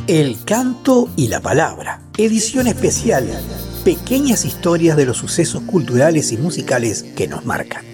El canto y la palabra. Edición especial. Pequeñas historias de los sucesos culturales y musicales que nos marcan.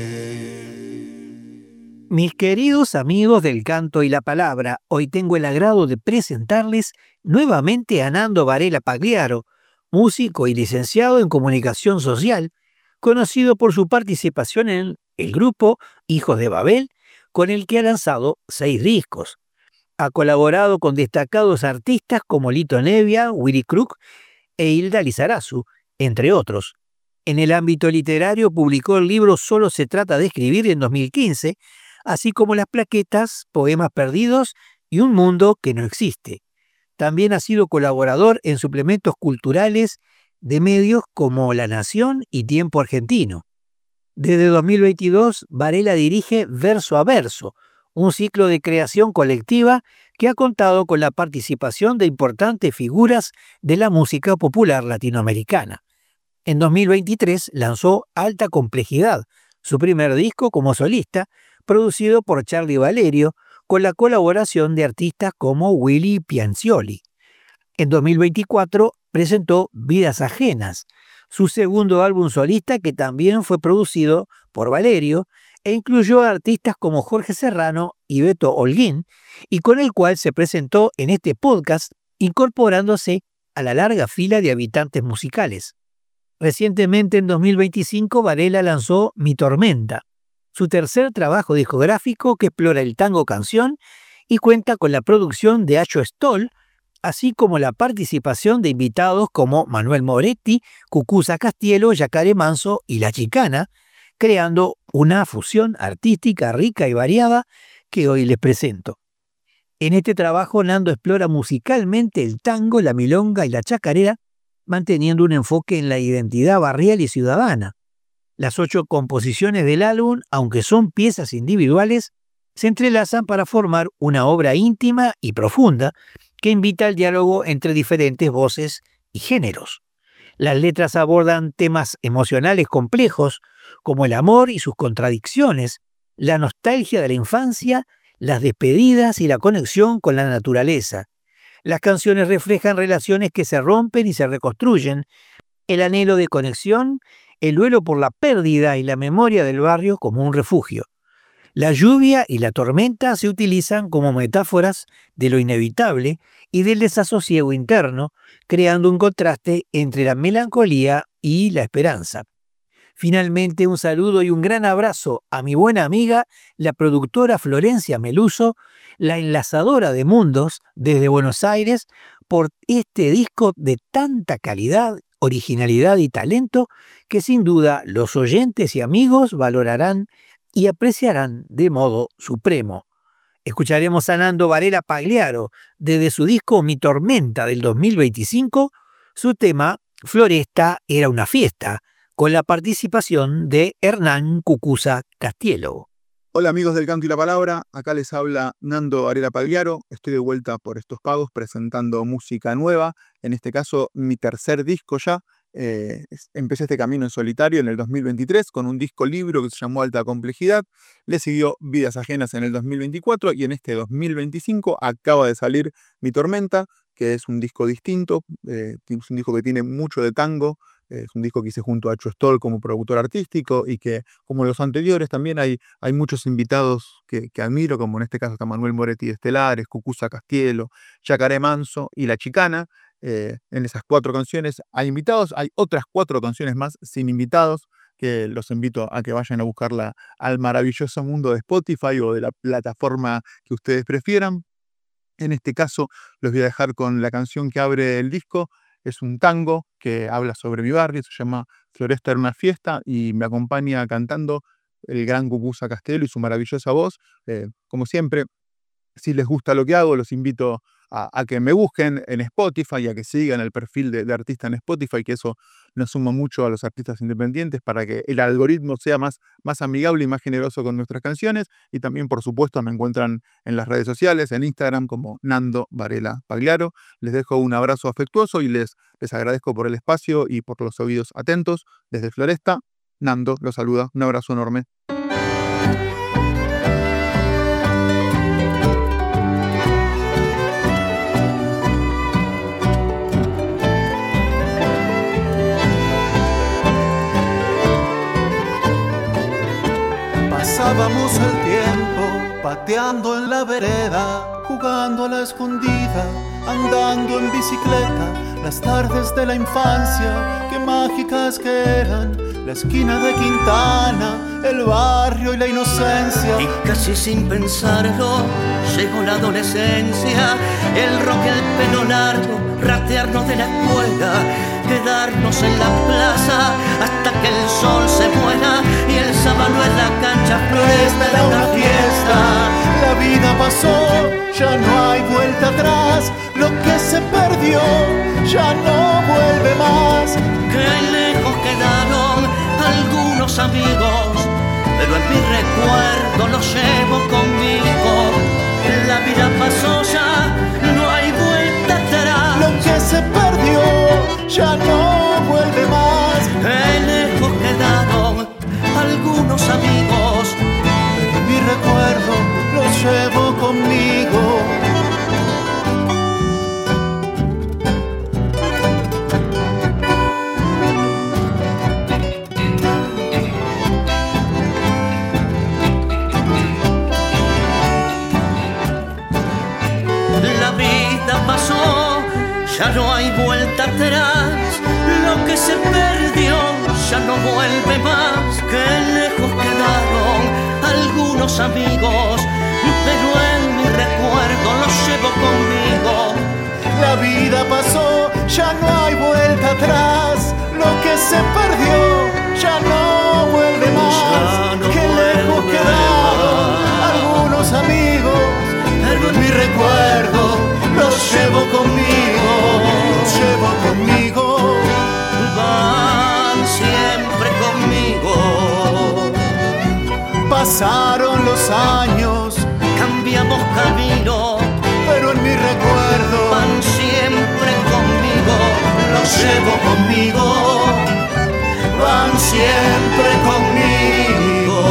Mis queridos amigos del canto y la palabra, hoy tengo el agrado de presentarles nuevamente a Nando Varela Pagliaro, músico y licenciado en comunicación social, conocido por su participación en el grupo Hijos de Babel, con el que ha lanzado 6 discos. Ha colaborado con destacados artistas como Lito Nebbia, Willy Crook e Hilda Lizarazu, entre otros. En el ámbito literario publicó el libro Solo se trata de escribir en 2015, así como las plaquetas Poemas perdidos y Un mundo que no existe. También ha sido colaborador en suplementos culturales de medios como La Nación y Tiempo Argentino. Desde 2022, Varela dirige Verso a Verso, un ciclo de creación colectiva que ha contado con la participación de importantes figuras de la música popular latinoamericana. En 2023 lanzó Alta Complejidad, su primer disco como solista, producido por Charly Valerio, con la colaboración de artistas como Willy Piancioli. En 2024 presentó Vidas Ajenas, su segundo álbum solista que también fue producido por Valerio e incluyó a artistas como Jorge Serrano y Beto Holguín, y con el cual se presentó en este podcast, incorporándose a la larga fila de habitantes musicales. Recientemente, en 2025, Varela lanzó Mi Tormenta, su tercer trabajo discográfico que explora el tango canción y cuenta con la producción de Acho Stoll, así como la participación de invitados como Manuel Moretti, Cucuza Castielo, Yacaré Manso y La Chicana, creando una fusión artística rica y variada que hoy les presento. En este trabajo, Nando explora musicalmente el tango, la milonga y la chacarera, manteniendo un enfoque en la identidad barrial y ciudadana. Las 8 composiciones del álbum, aunque son piezas individuales, se entrelazan para formar una obra íntima y profunda que invita al diálogo entre diferentes voces y géneros. Las letras abordan temas emocionales complejos como el amor y sus contradicciones, la nostalgia de la infancia, las despedidas y la conexión con la naturaleza. Las canciones reflejan relaciones que se rompen y se reconstruyen, el anhelo de conexión, el duelo por la pérdida y la memoria del barrio como un refugio. La lluvia y la tormenta se utilizan como metáforas de lo inevitable y del desasosiego interno, creando un contraste entre la melancolía y la esperanza. Finalmente, un saludo y un gran abrazo a mi buena amiga, la productora Florencia Meluso, la enlazadora de mundos desde Buenos Aires, por este disco de tanta calidad, originalidad y talento que sin duda los oyentes y amigos valorarán y apreciarán de modo supremo. Escucharemos a Nando Varela Pagliaro desde su disco Mi Tormenta del 2025, su tema Floresta era una fiesta, con la participación de Hernán Cucuza Castielo. Hola amigos del canto y la palabra, acá les habla Nando Varela Pagliaro. Estoy de vuelta por estos pagos presentando música nueva, en este caso mi tercer disco ya. Empecé este camino en solitario en el 2023 con un disco libro que se llamó Alta Complejidad. Le siguió Vidas Ajenas en el 2024 y en este 2025 acaba de salir Mi Tormenta, que es un disco distinto, es un disco que tiene mucho de tango. Es un disco que hice junto a Acho Stoll como productor artístico y que, como los anteriores, también hay muchos invitados que admiro, como en este caso está Manuel Moretti de Estelares, Cucuza Castielo, Yacaré Manso y La Chicana. En esas 4 canciones hay invitados, hay otras 4 canciones más sin invitados, que los invito a que vayan a buscarla al maravilloso mundo de Spotify o de la plataforma que ustedes prefieran. En este caso, los voy a dejar con la canción que abre el disco. Es un tango que habla sobre mi barrio, se llama Floresta era una fiesta y me acompaña cantando el gran Cucuza Castielo y su maravillosa voz. Como siempre, si les gusta lo que hago, los invito a que me busquen en Spotify, a que sigan el perfil de artista en Spotify, que eso nos suma mucho a los artistas independientes para que el algoritmo sea más amigable y más generoso con nuestras canciones. Y también, por supuesto, me encuentran en las redes sociales, en Instagram como Nando Varela Pagliaro. Les dejo un abrazo afectuoso y les agradezco por el espacio y por los oídos atentos. Desde Floresta, Nando los saluda. Un abrazo enorme. pateando en la vereda, jugando a la escondida, andando en bicicleta, las tardes de la infancia, qué mágicas que eran, la esquina de Quintana, el barrio y la inocencia. Y casi sin pensarlo, llegó la adolescencia, el rock, el pelo largo, ratearnos de la escuela, quedarnos en la plaza hasta que el sol se muera y el sábado en la cancha floresta era una fiesta. La vida pasó, ya no hay vuelta atrás, lo que se perdió ya no vuelve más. Qué lejos quedaron algunos amigos, pero en mi recuerdo los llevo conmigo. La vida pasó ya, no hay vuelta atrás. Lo que se perdió ya no vuelve más. Qué lejos quedaron algunos amigos, pero en mi recuerdo los llevo conmigo. ya no hay vuelta atrás, lo que se perdió ya no vuelve más. Qué lejos quedaron algunos amigos, pero en mi recuerdo los llevo conmigo. La vida pasó, ya no hay vuelta atrás, lo que se perdió ya no vuelve más. Qué lejos quedaron algunos amigos, pero en mi recuerdo los llevo conmigo, los llevo conmigo. Van siempre conmigo. Pasaron los años, cambiamos camino, pero en mi recuerdo van siempre conmigo. Los llevo conmigo, van siempre conmigo.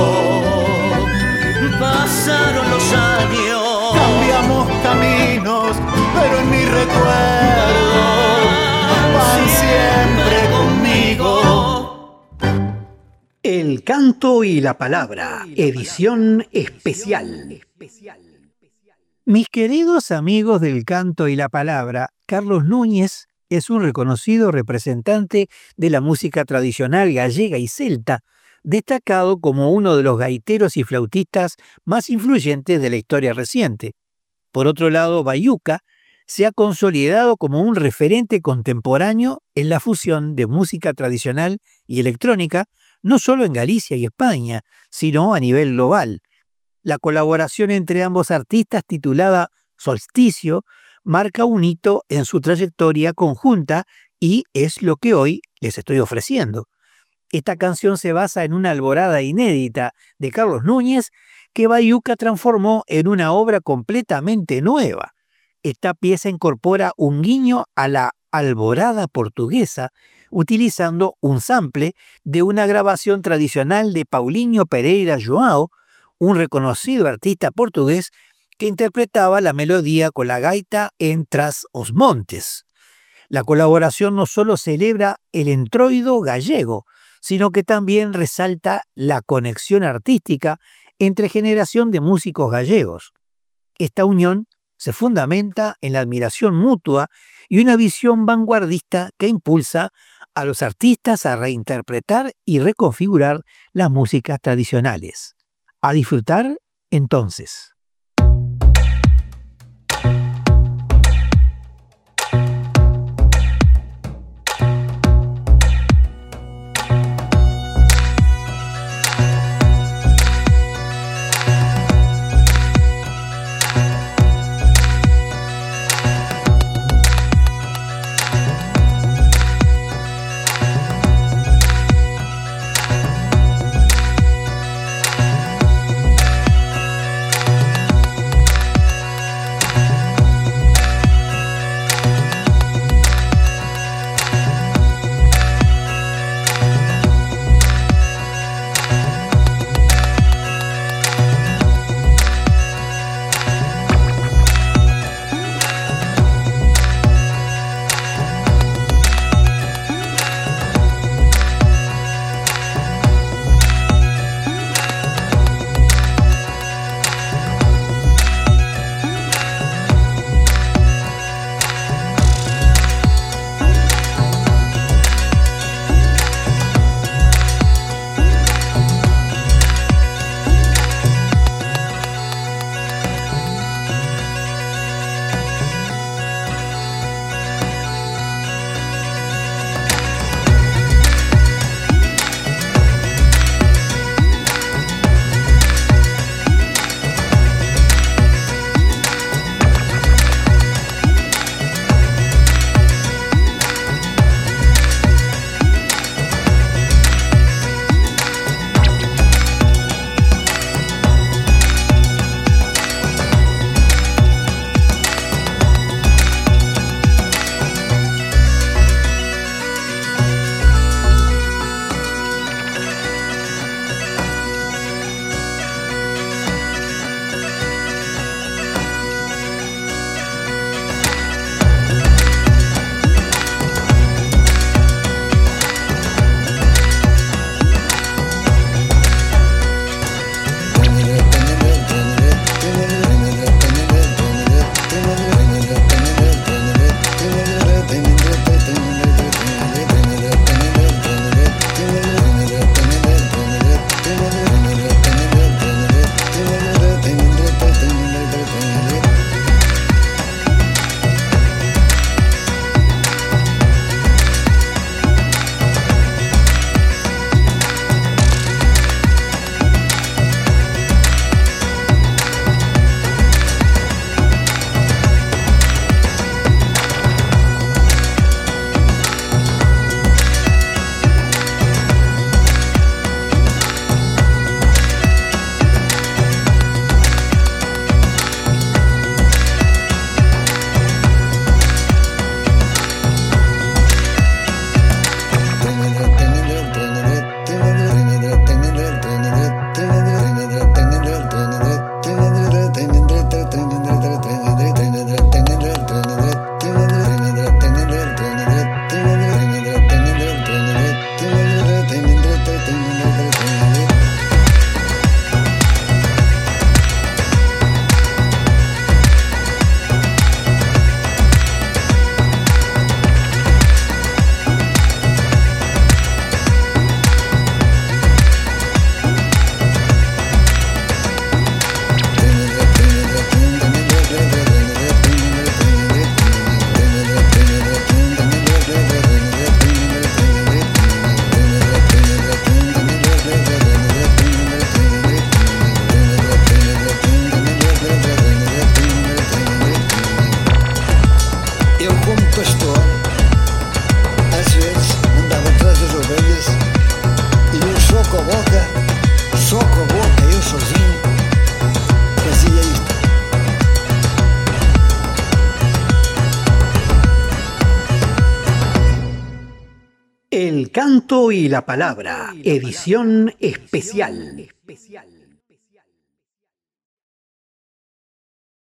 Pasaron los años, cambiamos caminos, pero en mi recuerdo van siempre conmigo. El canto y la palabra, edición especial. Mis queridos amigos del canto y la palabra, Carlos Núñez es un reconocido representante de la música tradicional gallega y celta, destacado como uno de los gaiteros y flautistas más influyentes de la historia reciente. Por otro lado, Bayuca se ha consolidado como un referente contemporáneo en la fusión de música tradicional y electrónica, no solo en Galicia y España, sino a nivel global. La colaboración entre ambos artistas, titulada Solsticio, marca un hito en su trayectoria conjunta y es lo que hoy les estoy ofreciendo. Esta canción se basa en una alborada inédita de Carlos Núñez que Bayuca transformó en una obra completamente nueva. Esta pieza incorpora un guiño a la alborada portuguesa, utilizando un sample de una grabación tradicional de Paulinho Pereira João, un reconocido artista portugués que interpretaba la melodía con la gaita en Tras os Montes. La colaboración no solo celebra el entroido gallego, sino que también resalta la conexión artística entre generación de músicos gallegos. Esta unión se fundamenta en la admiración mutua y una visión vanguardista que impulsa a los artistas a reinterpretar y reconfigurar las músicas tradicionales. A disfrutar, entonces. El canto y la palabra, edición especial.